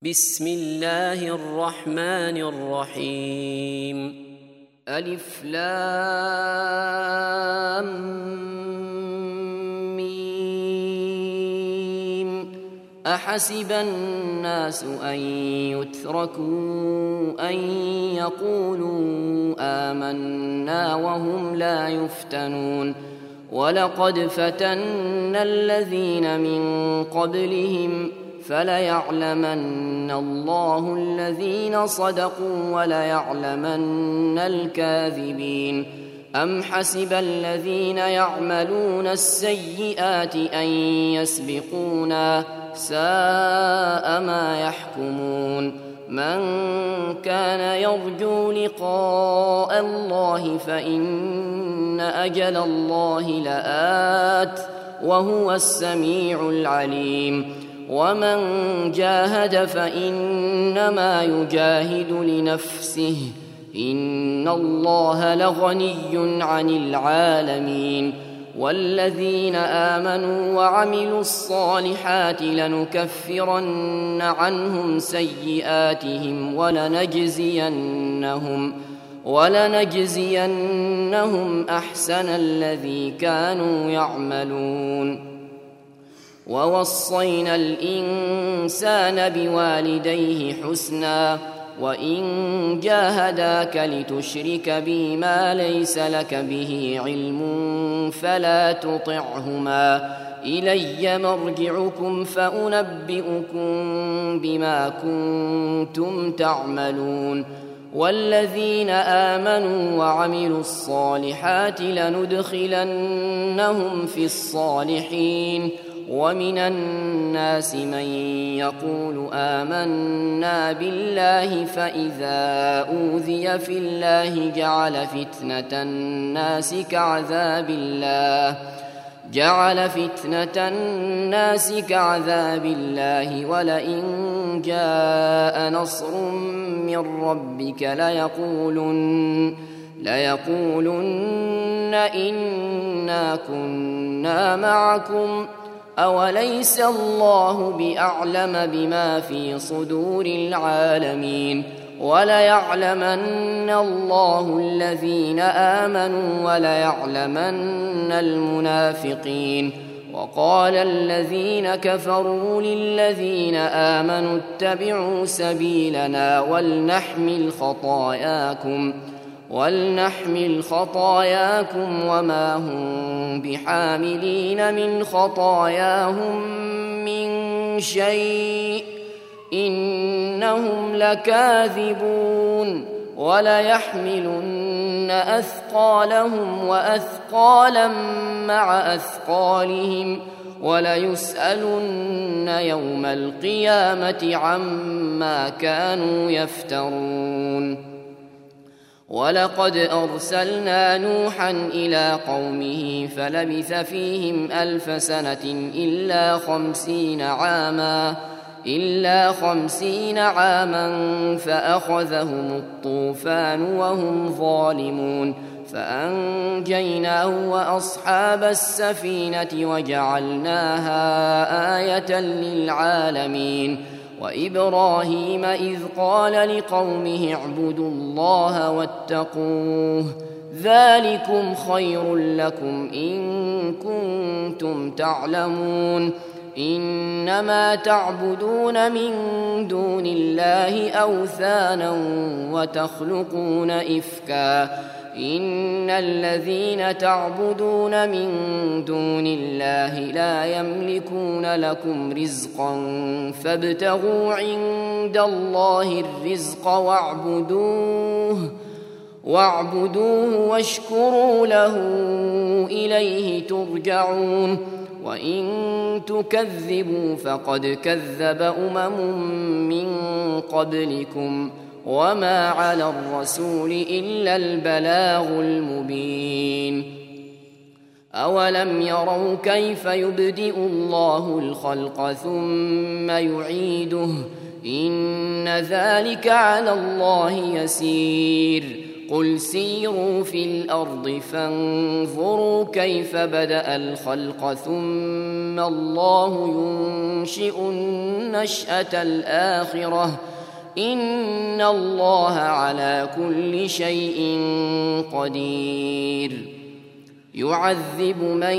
بسم الله الرحمن الرحيم. ألف لام ميم. أحسب الناس أن يتركوا أن يقولوا آمنا وهم لا يفتنون. ولقد فتنا الذين من قبلهم فليعلمن الله الذين صدقوا وليعلمن الكاذبين. أم حسب الذين يعملون السيئات أن يسبقونا ساء ما يحكمون. من كان يرجو لقاء الله فإن أجل الله لآت وهو السميع العليم. ومن جاهد فإنما يجاهد لنفسه إن الله لغني عن العالمين. والذين آمنوا وعملوا الصالحات لنكفرن عنهم سيئاتهم ولنجزينهم أحسن الذي كانوا يعملون. ووصينا الإنسان بوالديه حسنا وإن جاهداك لتشرك بي ما ليس لك به علم فلا تطعهما إلي مرجعكم فأنبئكم بما كنتم تعملون. والذين آمنوا وعملوا الصالحات لندخلنهم في الصالحين. ومن الناس من يقول آمنا بالله فإذا أوذي في الله جعل فتنة الناس كعذاب الله ولئن جاء نصر من ربك ليقولن إنا كنا معكم أوليس الله بأعلم بما في صدور العالمين. وليعلمن الله الذين آمنوا وليعلمن المنافقين. وقال الذين كفروا للذين آمنوا اتبعوا سبيلنا ولنحمل خطاياكم وما هم بحاملين من خطاياهم من شيء إنهم لكاذبون. وليحملن أثقالهم وأثقالا مع أثقالهم وليسألن يوم القيامة عما كانوا يفترون. ولقد أرسلنا نوحا إلى قومه فلبث فيهم 1000 سنة إلا 50 عاما فأخذهم الطوفان وهم ظالمون فأنجيناه وأصحاب السفينة وجعلناها آية للعالمين. وإبراهيم إذ قال لقومه اعبدوا الله واتقوه ذلكم خير لكم إن كنتم تعلمون. إنما تعبدون من دون الله أوثانا وتخلقون إفكا إن الذين تعبدون من دون الله لا يملكون لكم رزقا فابتغوا عند الله الرزق واعبدوه واشكروا له إليه ترجعون. وإن تكذبوا فقد كذب من قبلكم وما على الرسول إلا البلاغ المبين. أولم يروا كيف يبدئ الله الخلق ثم يعيده إن ذلك على الله يسير. قل سيروا في الأرض فانظروا كيف بدأ الخلق ثم الله ينشئ النشأة الآخرة إن الله على كل شيء قدير يعذب من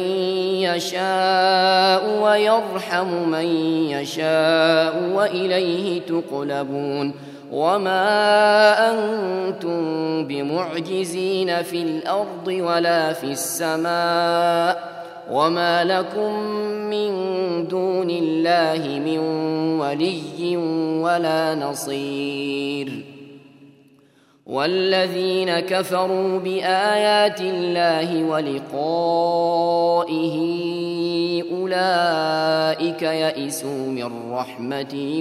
يشاء ويرحم من يشاء وإليه تقلبون وما أنتم بمعجزين في الأرض ولا في السماء وما لكم من دون الله من ولي ولا نصير والذين كفروا بآيات الله ولقائه أولئك يئسوا من رحمتي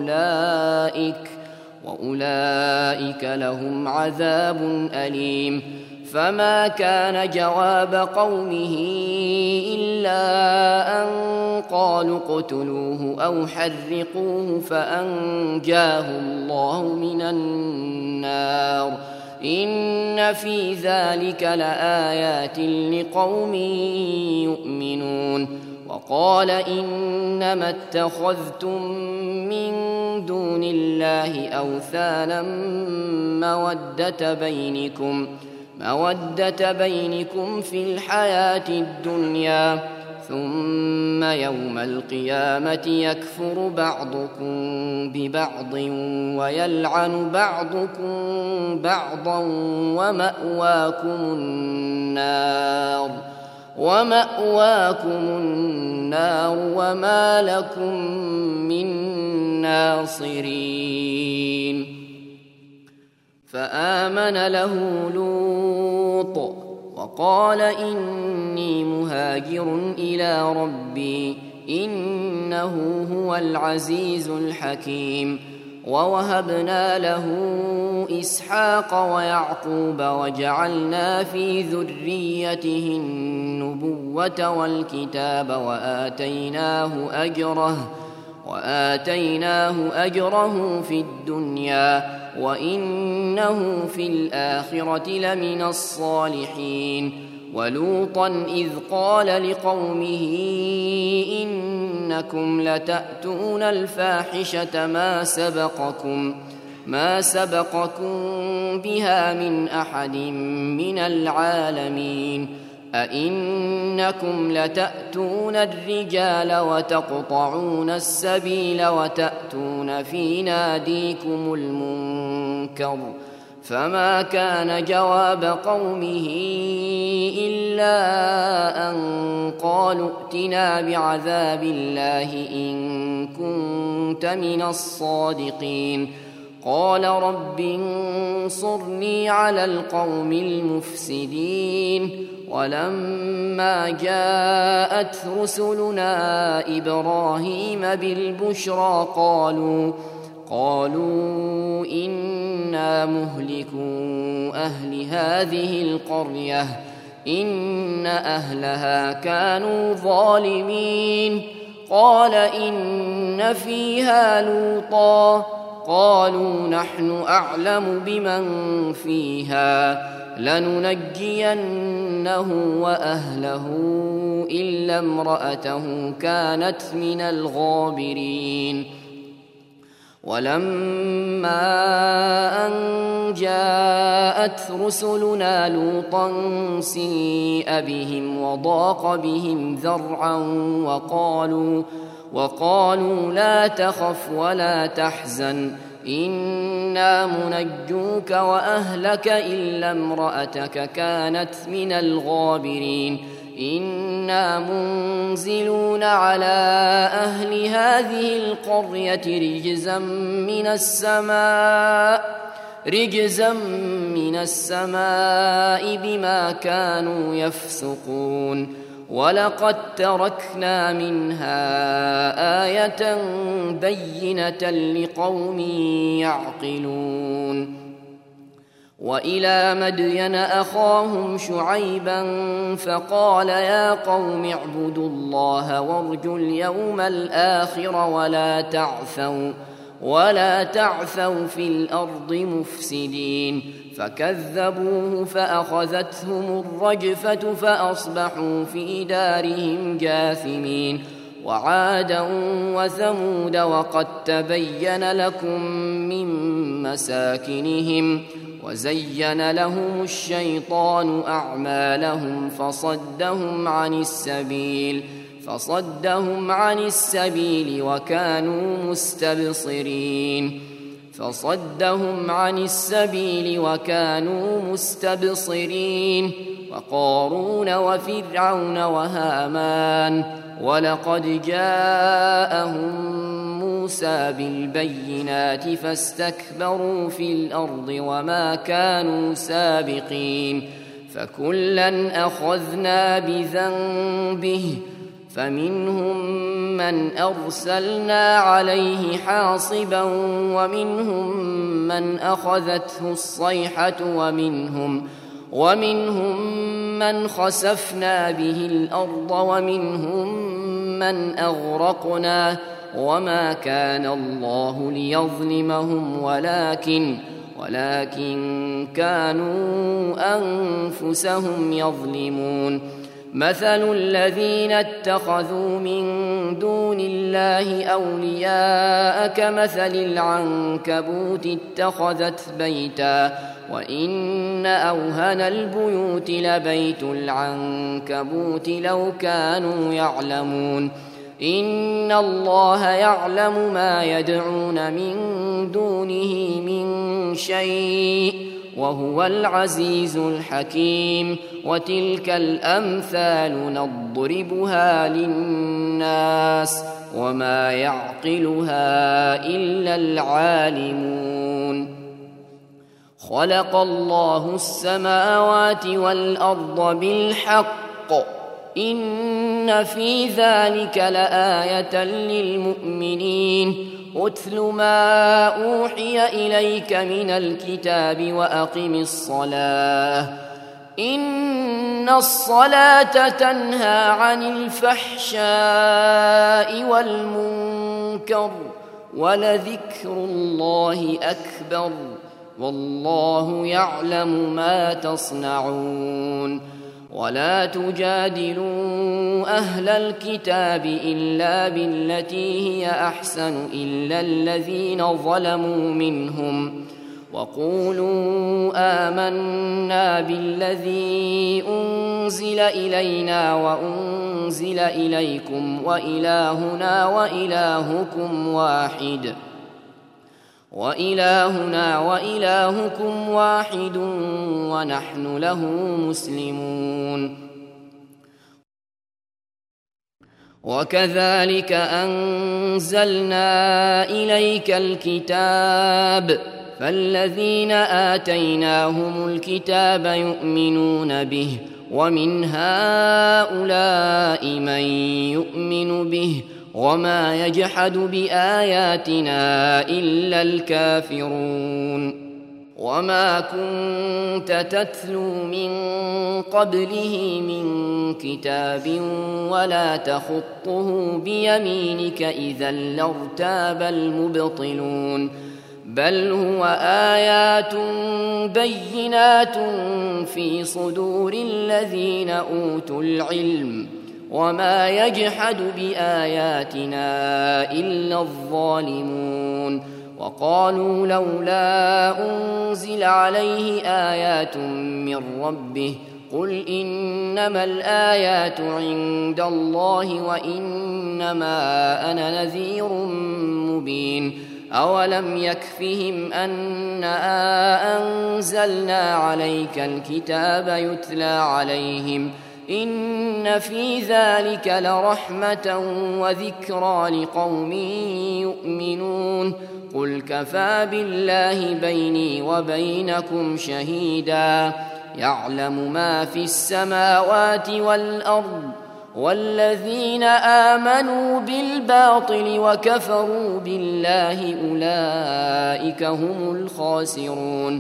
وأولئك لهم عذاب أليم فما كان جواب قومه إلا أن قالوا اقتلوه أو حرقوه فأنجاه الله من النار إن في ذلك لآيات لقوم يؤمنون وقال إنما اتخذتم من دون الله أوثانا مودة بينكم في الحياة الدنيا ثم يوم القيامة يكفر بعضكم ببعض ويلعن بعضكم بعضا ومأواكم النار وما لكم من ناصرين فآمن له لوط وقال إني مهاجر إلى ربي إنه هو العزيز الحكيم ووهبنا له إسحاق ويعقوب وجعلنا في ذريته النبوة والكتاب وآتيناه أجره في الدنيا وإنه في الآخرة لمن الصالحين ولوطا إذ قال لقومه إنكم لتأتون الفاحشة ما سبقكم بها من أحد من العالمين أئنكم لتأتون الرجال وتقطعون السبيل وتأتون في ناديكم المنكر فما كان جواب قومه إلا أن قالوا ائتنا بعذاب الله إن كنت من الصادقين قال رب انصرني على القوم المفسدين ولما جاءت رسلنا إبراهيم بالبشرى قالوا إنا مهلكو أهل هذه القرية إن أهلها كانوا ظالمين قال إن فيها لوطا قالوا نحن أعلم بمن فيها لننجينه وأهله إلا امرأته كانت من الغابرين ولما أن جاءت رسلنا لوطا سيء بهم وضاق بهم ذرعا وقالوا لا تخف ولا تحزن إنا منجوك وأهلك إلا امرأتك كانت من الغابرين إنا منزلون على أهل هذه القرية رجزا من السماء بما كانوا يفسقون ولقد تركنا منها آية بينة لقوم يعقلون وإلى مدين أخاهم شعيبا فقال يا قوم اعبدوا الله وارجوا اليوم الآخر ولا تعثوا في الأرض مفسدين فكذبوه فأخذتهم الرجفة فأصبحوا في دارهم جاثمين وعادا وثمود وقد تبين لكم من مساكنهم وزين لهم الشيطان أعمالهم فصدهم عن السبيل وكانوا مستبصرين وقارون وفرعون وهامان ولقد جاءهم موسى بالبينات فاستكبروا في الأرض وما كانوا سابقين فكلا أخذنا بذنبه فمنهم من أرسلنا عليه حاصبا ومنهم من أخذته الصيحة ومنهم من خسفنا به الأرض ومنهم من أغرقنا وما كان الله ليظلمهم ولكن كانوا أنفسهم يظلمون مثل الذين اتخذوا من دون الله أولياء كمثل العنكبوت اتخذت بيتا وإن أوهن البيوت لبيت العنكبوت لو كانوا يعلمون إن الله يعلم ما يدعون من دونه من شيء وهو العزيز الحكيم وتلك الأمثال نضربها للناس وما يعقلها إلا العالمون خلق الله السماوات والأرض بالحق إن في ذلك لآية للمؤمنين أتل ما أوحي إليك من الكتاب وأقم الصلاة إن الصلاة تنهى عن الفحشاء والمنكر ولذكر الله أكبر والله يعلم ما تصنعون ولا تجادلوا أهل الكتاب إلا بالتي هي أحسن إلا الذين ظلموا منهم وقولوا آمنا بالذي أنزل إلينا وأنزل إليكم وإلهنا وإلهكم واحد ونحن له مسلمون وكذلك أنزلنا إليك الكتاب فالذين آتيناهم الكتاب يؤمنون به ومن هؤلاء من يؤمن به وما يجحد بآياتنا إلا الكافرون وما كنت تتلو من قبله من كتاب ولا تخطه بيمينك إذا لارتاب المبطلون بل هو آيات بينات في صدور الذين أوتوا العلم وما يجحد بآياتنا إلا الظالمون وقالوا لولا أنزل عليه آيات من ربه قل إنما الآيات عند الله وإنما أنا نذير مبين أولم يكفهم أنا أنزلنا عليك الكتاب يتلى عليهم إن في ذلك لرحمة وذكرى لقوم يؤمنون قل كفى بالله بيني وبينكم شهيدا يعلم ما في السماوات والأرض والذين آمنوا بالباطل وكفروا بالله أولئك هم الخاسرون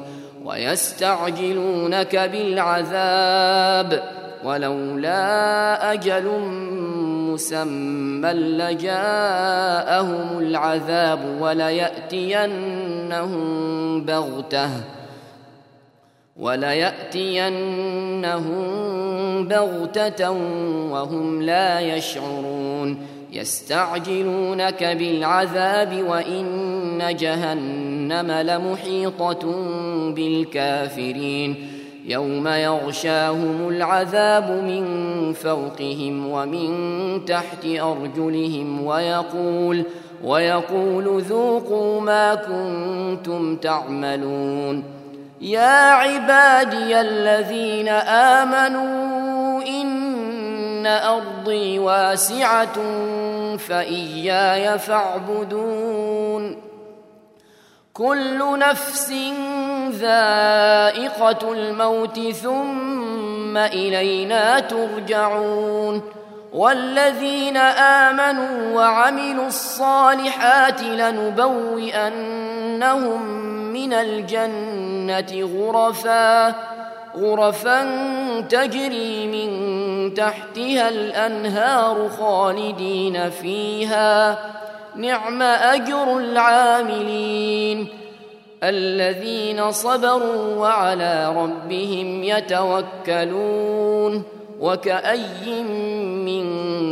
ويستعجلونك بالعذاب ولولا أجل مسمى لجاءهم العذاب وليأتينهم بغتة وهم لا يشعرون يستعجلونك بالعذاب وإن جهنم لمحيطة بالكافرين يوم يغشاهم العذاب من فوقهم ومن تحت أرجلهم ويقول ذوقوا ما كنتم تعملون يا عبادي الذين آمنوا إن أرضي واسعة فإياي فاعبدون كل نفس ذائقة الموت ثم إلينا ترجعون والذين آمنوا وعملوا الصالحات لنبوئنهم من الجنة غرفا تجري من تحتها الأنهار خالدين فيها نعم أجر العاملين الذين صبروا وعلى ربهم يتوكلون وكأي من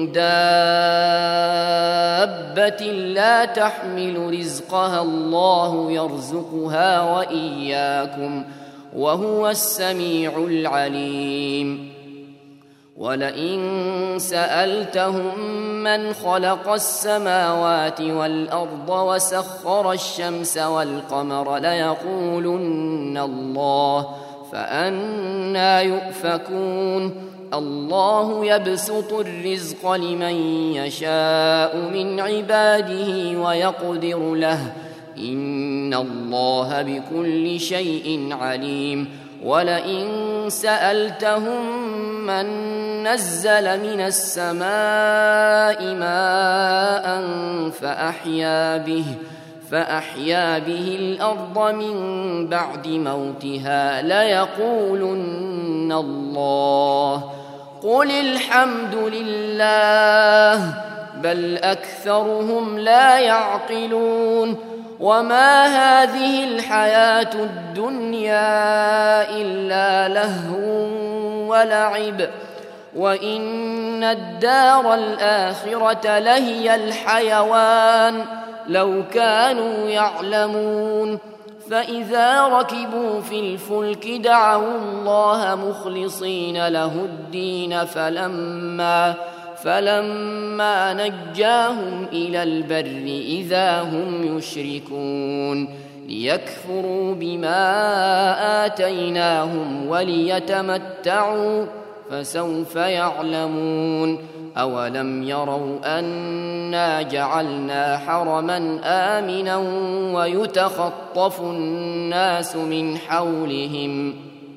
دابة لا تحمل رزقها الله يرزقها وإياكم وهو السميع العليم ولئن سألتهم من خلق السماوات والأرض وسخر الشمس والقمر ليقولن الله فأنى يؤفكون الله يبسط الرزق لمن يشاء من عباده ويقدر له إن الله بكل شيء عليم ولئن سألتهم من نزل من السماء ماء فأحيا به الأرض من بعد موتها ليقولن الله قل الحمد لله بل أكثرهم لا يعقلون وما هذه الحياة الدنيا إلا لهو ولعب وإن الدار الآخرة لهي الحيوان لو كانوا يعلمون فإذا ركبوا في الفلك دعوا الله مخلصين له الدين فلما نجاهم إلى البر إذا هم يشركون ليكفروا بما آتيناهم وليتمتعوا فسوف يعلمون أولم يروا أنا جعلنا حرما آمنا ويتخطف الناس من حولهم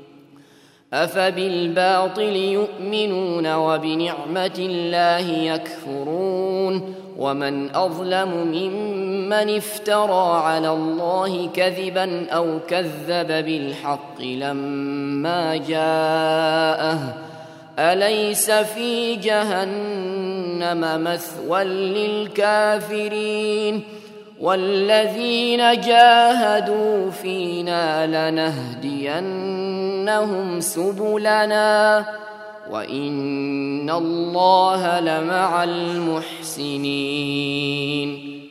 أفبالباطل يؤمنون وبنعمة الله يكفرون ومن أظلم ممن افترى على الله كذبا أو كذب بالحق لما جاءه أليس في جهنم مثوى للكافرين والذين جاهدوا فينا لنهدينهم سبلنا وإن الله لمع المحسنين